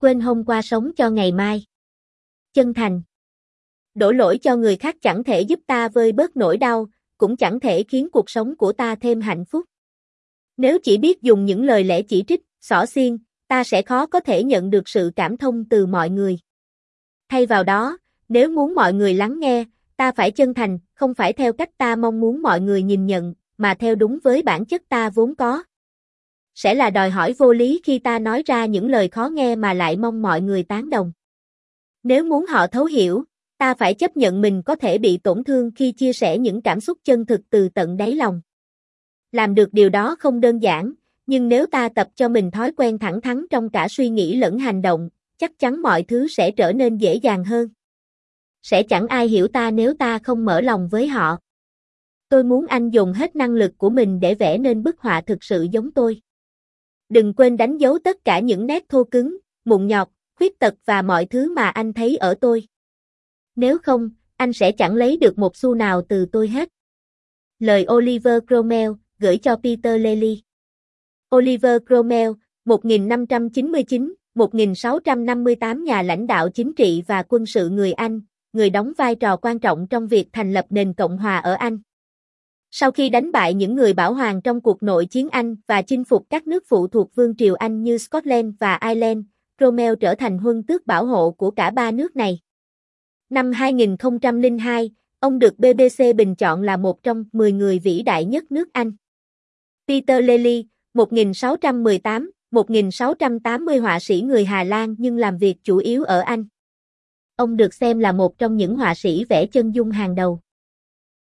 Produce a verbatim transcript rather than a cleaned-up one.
Quên hôm qua sống cho ngày mai. Chân thành. Đổ lỗi cho người khác chẳng thể giúp ta vơi bớt nỗi đau, cũng chẳng thể khiến cuộc sống của ta thêm hạnh phúc. Nếu chỉ biết dùng những lời lẽ chỉ trích, xỏ xiên, ta sẽ khó có thể nhận được sự cảm thông từ mọi người. Thay vào đó, nếu muốn mọi người lắng nghe, ta phải chân thành, không phải theo cách ta mong muốn mọi người nhìn nhận, mà theo đúng với bản chất ta vốn có. Sẽ là đòi hỏi vô lý khi ta nói ra những lời khó nghe mà lại mong mọi người tán đồng. Nếu muốn họ thấu hiểu, ta phải chấp nhận mình có thể bị tổn thương khi chia sẻ những cảm xúc chân thực từ tận đáy lòng. Làm được điều đó không đơn giản, nhưng nếu ta tập cho mình thói quen thẳng thắn trong cả suy nghĩ lẫn hành động, chắc chắn mọi thứ sẽ trở nên dễ dàng hơn. Sẽ chẳng ai hiểu ta nếu ta không mở lòng với họ. Tôi muốn anh dùng hết năng lực của mình để vẽ nên bức họa thực sự giống tôi. Đừng quên đánh dấu tất cả những nét thô cứng, mụn nhọt, khuyết tật và mọi thứ mà anh thấy ở tôi. Nếu không, anh sẽ chẳng lấy được một xu nào từ tôi hết. Lời Oliver Cromwell gửi cho Peter Lely. Oliver Cromwell, một nghìn năm trăm chín mươi chín đến một nghìn sáu trăm năm mươi tám, nhà lãnh đạo chính trị và quân sự người Anh, người đóng vai trò quan trọng trong việc thành lập nền Cộng hòa ở Anh. Sau khi đánh bại những người bảo hoàng trong cuộc nội chiến Anh và chinh phục các nước phụ thuộc Vương triều Anh như Scotland và Ireland, Cromwell trở thành huân tước bảo hộ của cả ba nước này. Năm hai nghìn không trăm lẻ hai, ông được B B C bình chọn là một trong mười người vĩ đại nhất nước Anh. Peter Lely, một nghìn sáu trăm mười tám đến một nghìn sáu trăm tám mươi, họa sĩ người Hà Lan nhưng làm việc chủ yếu ở Anh. Ông được xem là một trong những họa sĩ vẽ chân dung hàng đầu.